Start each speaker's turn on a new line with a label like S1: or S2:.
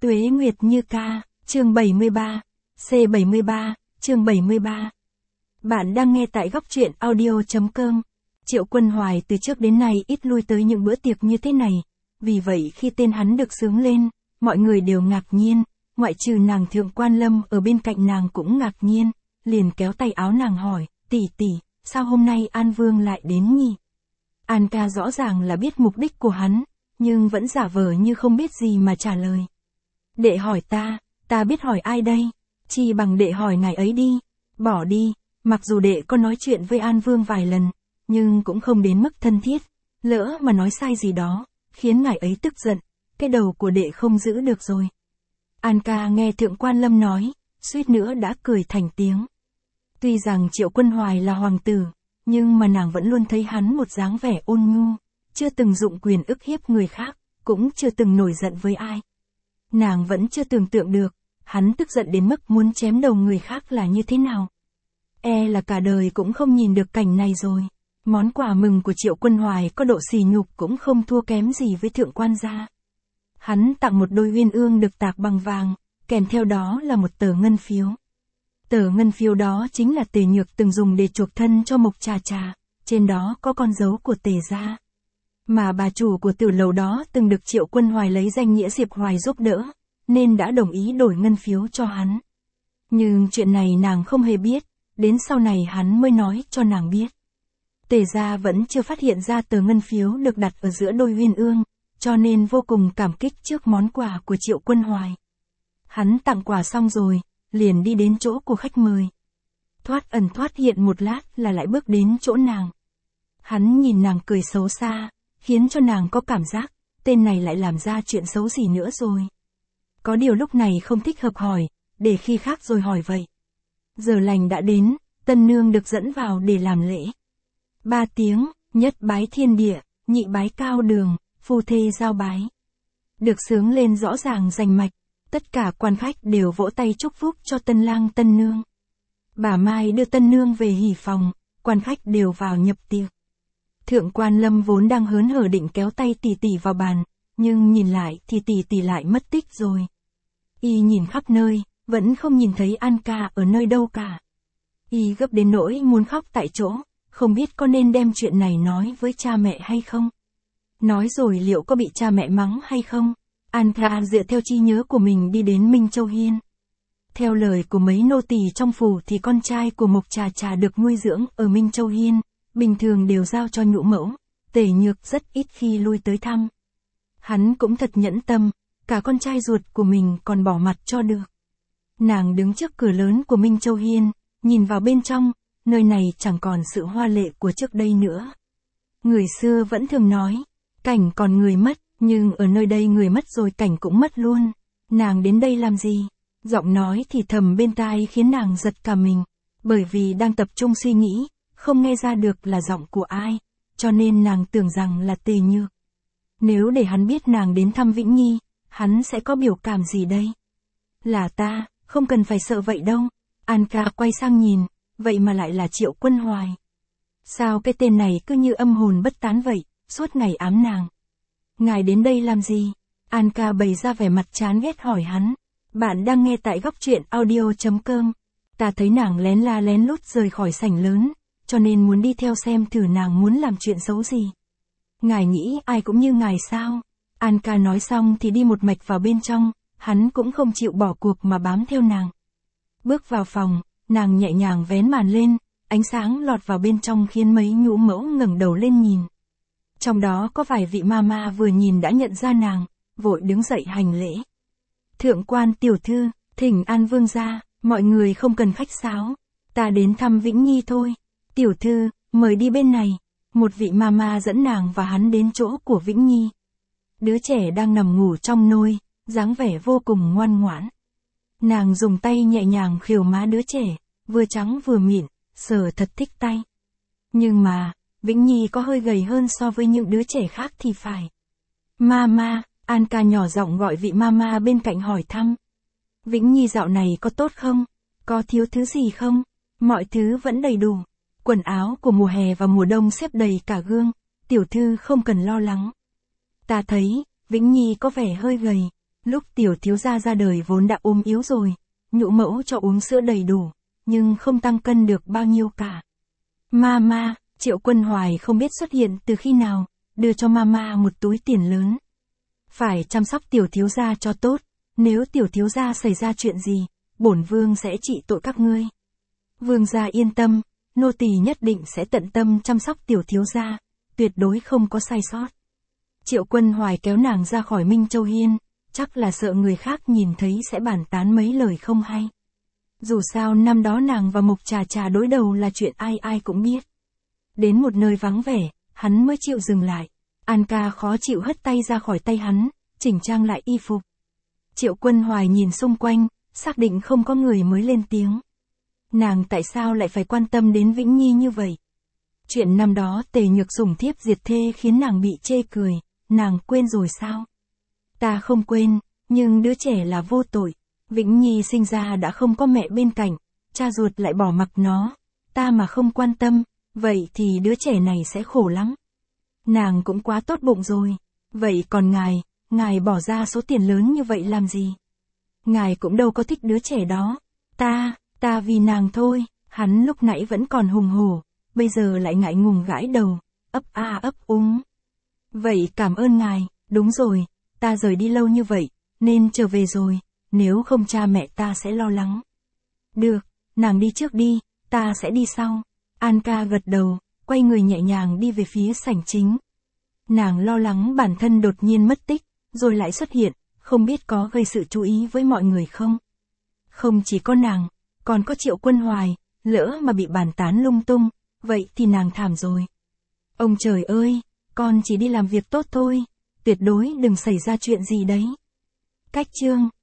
S1: Tuế Nguyệt Như Ca, chương 73, C73, chương 73. Bạn đang nghe tại góc truyện audio.com. Triệu Quân Hoài từ trước đến nay ít lui tới những bữa tiệc như thế này, vì vậy khi tên hắn được xướng lên, mọi người đều ngạc nhiên, ngoại trừ nàng Thượng Quan Lâm ở bên cạnh nàng cũng ngạc nhiên, liền kéo tay áo nàng hỏi, tỷ tỷ, sao hôm nay An Vương lại đến nhỉ? An ca rõ ràng là biết mục đích của hắn, nhưng vẫn giả vờ như không biết gì mà trả lời. Đệ hỏi ta biết hỏi ai đây? Chi bằng đệ hỏi ngài ấy đi. Bỏ đi, mặc dù đệ có nói chuyện với An Vương vài lần, nhưng cũng không đến mức thân thiết. Lỡ mà nói sai gì đó, khiến ngài ấy tức giận, cái đầu của đệ không giữ được rồi. An ca nghe Thượng Quan Lâm nói, suýt nữa đã cười thành tiếng. Tuy rằng Triệu Quân Hoài là hoàng tử, nhưng mà nàng vẫn luôn thấy hắn một dáng vẻ ôn nhu, chưa từng dụng quyền ức hiếp người khác, cũng chưa từng nổi giận với ai. Nàng vẫn chưa tưởng tượng được, hắn tức giận đến mức muốn chém đầu người khác là như thế nào. E là cả đời cũng không nhìn được cảnh này rồi. Món quà mừng của Triệu Quân Hoài có độ sỉ nhục cũng không thua kém gì với Thượng Quan gia. Hắn tặng một đôi uyên ương được tạc bằng vàng, kèm theo đó là một tờ ngân phiếu. Tờ ngân phiếu đó chính là Tề Nhược từng dùng để chuộc thân cho Mộc Trà Trà, trên đó có con dấu của Tề gia. Mà bà chủ của tiểu lầu đó từng được Triệu Quân Hoài lấy danh nghĩa Diệp Hoài giúp đỡ, nên đã đồng ý đổi ngân phiếu cho hắn. Nhưng chuyện này nàng không hề biết, đến sau này hắn mới nói cho nàng biết. Tề gia vẫn chưa phát hiện ra tờ ngân phiếu được đặt ở giữa đôi uyên ương, cho nên vô cùng cảm kích trước món quà của Triệu Quân Hoài. Hắn tặng quà xong rồi, liền đi đến chỗ của khách mời. Thoát ẩn thoát hiện một lát là lại bước đến chỗ nàng. Hắn nhìn nàng cười xấu xa, khiến cho nàng có cảm giác, tên này lại làm ra chuyện xấu gì nữa rồi. Có điều lúc này không thích hợp hỏi, để khi khác rồi hỏi vậy. Giờ lành đã đến, tân nương được dẫn vào để làm lễ. 3 tiếng, nhất bái thiên địa, nhị bái cao đường, phu thê giao bái. Được xướng lên rõ ràng rành mạch, tất cả quan khách đều vỗ tay chúc phúc cho tân lang tân nương. Bà Mai đưa tân nương về hỉ phòng, quan khách đều vào nhập tiệc. Thượng Quan Lâm vốn đang hớn hở định kéo tay tỷ tỷ vào bàn, nhưng nhìn lại thì tỷ tỷ lại mất tích rồi. Y nhìn khắp nơi, vẫn không nhìn thấy An ca ở nơi đâu cả. Y gấp đến nỗi muốn khóc tại chỗ, không biết có nên đem chuyện này nói với cha mẹ hay không. Nói rồi liệu có bị cha mẹ mắng hay không? An ca dựa theo trí nhớ của mình đi đến Minh Châu Hiên. Theo lời của mấy nô tỳ trong phủ thì con trai của Mộc Trà Trà được nuôi dưỡng ở Minh Châu Hiên, bình thường đều giao cho nhũ mẫu, Tề Nhược rất ít khi lui tới thăm. Hắn cũng thật nhẫn tâm, cả con trai ruột của mình còn bỏ mặt cho được. Nàng đứng trước cửa lớn của Minh Châu Hiên, nhìn vào bên trong, nơi này chẳng còn sự hoa lệ của trước đây nữa. Người xưa vẫn thường nói, cảnh còn người mất, nhưng ở nơi đây người mất rồi cảnh cũng mất luôn. Nàng đến đây làm gì? Giọng nói thì thầm bên tai khiến nàng giật cả mình, bởi vì đang tập trung suy nghĩ, không nghe ra được là giọng của ai, cho nên nàng tưởng rằng là Tề Nhược. Nếu để hắn biết nàng đến thăm Vĩnh Nhi, hắn sẽ có biểu cảm gì đây? Là ta, không cần phải sợ vậy đâu. An ca quay sang nhìn, vậy mà lại là Triệu Quân Hoài. Sao cái tên này cứ như âm hồn bất tán vậy, suốt ngày ám nàng. Ngài đến đây làm gì? An ca bày ra vẻ mặt chán ghét hỏi hắn. Bạn đang nghe tại góc truyện audio.com. Ta thấy nàng lén la lén lút rời khỏi sảnh lớn, cho nên muốn đi theo xem thử nàng muốn làm chuyện xấu gì. Ngài nghĩ ai cũng như ngài sao? An ca nói xong thì đi một mạch vào bên trong, hắn cũng không chịu bỏ cuộc mà bám theo nàng. Bước vào phòng, nàng nhẹ nhàng vén màn lên, ánh sáng lọt vào bên trong khiến mấy nhũ mẫu ngẩng đầu lên nhìn. Trong đó có vài vị ma vừa nhìn đã nhận ra nàng, vội đứng dậy hành lễ. Thượng quan tiểu thư, thỉnh An Vương ra, mọi người không cần khách sáo, ta đến thăm Vĩnh Nhi thôi. Tiểu thư, mời đi bên này. Một vị ma dẫn nàng và hắn đến chỗ của Vĩnh Nhi. Đứa trẻ đang nằm ngủ trong nôi, dáng vẻ vô cùng ngoan ngoãn. Nàng dùng tay nhẹ nhàng khều má đứa trẻ, vừa trắng vừa mịn, sờ thật thích tay. Nhưng mà, Vĩnh Nhi có hơi gầy hơn so với những đứa trẻ khác thì phải. Mama, An ca nhỏ giọng gọi vị mama bên cạnh hỏi thăm. Vĩnh Nhi dạo này có tốt không? Có thiếu thứ gì không? Mọi thứ vẫn đầy đủ. Quần áo của mùa hè và mùa đông xếp đầy cả gương, tiểu thư không cần lo lắng. Ta thấy, Vĩnh Nhi có vẻ hơi gầy, Lúc tiểu thiếu gia ra đời vốn đã ốm yếu rồi, nhũ mẫu cho uống sữa đầy đủ, nhưng không tăng cân được bao nhiêu cả. Mama, Triệu Quân Hoài không biết xuất hiện từ khi nào, đưa cho mama một túi tiền lớn. Phải chăm sóc tiểu thiếu gia cho tốt, nếu tiểu thiếu gia xảy ra chuyện gì, bổn vương sẽ trị tội các ngươi. Vương gia yên tâm, nô tỳ nhất định sẽ tận tâm chăm sóc tiểu thiếu gia, tuyệt đối không có sai sót. Triệu Quân Hoài kéo nàng ra khỏi Minh Châu Hiên, chắc là sợ người khác nhìn thấy sẽ bàn tán mấy lời không hay. Dù sao năm đó nàng và Mục Trà Trà đối đầu là chuyện ai ai cũng biết. Đến một nơi vắng vẻ, hắn mới chịu dừng lại. An ca khó chịu hất tay ra khỏi tay hắn, chỉnh trang lại y phục. Triệu Quân Hoài nhìn xung quanh, xác định không có người mới lên tiếng. Nàng tại sao lại phải quan tâm đến Vĩnh Nhi như vậy? Chuyện năm đó Tề Nhược sủng thiếp diệt thê khiến nàng bị chê cười, nàng quên rồi sao? Ta không quên, nhưng đứa trẻ là vô tội. Vĩnh Nhi sinh ra đã không có mẹ bên cạnh, cha ruột lại bỏ mặc nó. Ta mà không quan tâm, vậy thì đứa trẻ này sẽ khổ lắm. Nàng cũng quá tốt bụng rồi. Vậy còn ngài bỏ ra số tiền lớn như vậy làm gì? Ngài cũng đâu có thích đứa trẻ đó. Ta vì nàng thôi. Hắn lúc nãy vẫn còn hùng hổ, bây giờ lại ngại ngùng gãi đầu, ấp a ấp úng. Vậy cảm ơn ngài, đúng rồi, ta rời đi lâu như vậy, nên trở về rồi, nếu không cha mẹ ta sẽ lo lắng. Được, nàng đi trước đi, ta sẽ đi sau. An ca gật đầu, quay người nhẹ nhàng đi về phía sảnh chính. Nàng lo lắng bản thân đột nhiên mất tích, rồi lại xuất hiện, không biết có gây sự chú ý với mọi người không. Không chỉ có nàng, còn có Triệu Quân Hoài, lỡ mà bị bàn tán lung tung, vậy thì nàng thảm rồi. Ông trời ơi, con chỉ đi làm việc tốt thôi, tuyệt đối đừng xảy ra chuyện gì đấy. Cách chương